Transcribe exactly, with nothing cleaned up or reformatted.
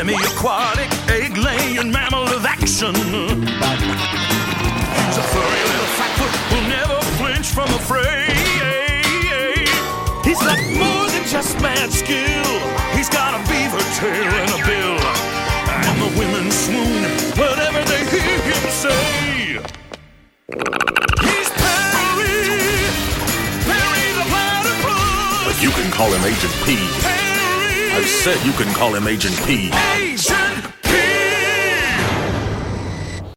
semi-aquatic, egg-laying mammal of action. He's a furry little fatfoot who'll never flinch from a fray. He's got more than just mad skill. He's got a beaver tail and a bill, and the women swoon whatever they hear him say. He's Perry, Perry the platypus. But you can call him Agent P. Perry. I said you can call him Agent P. Agent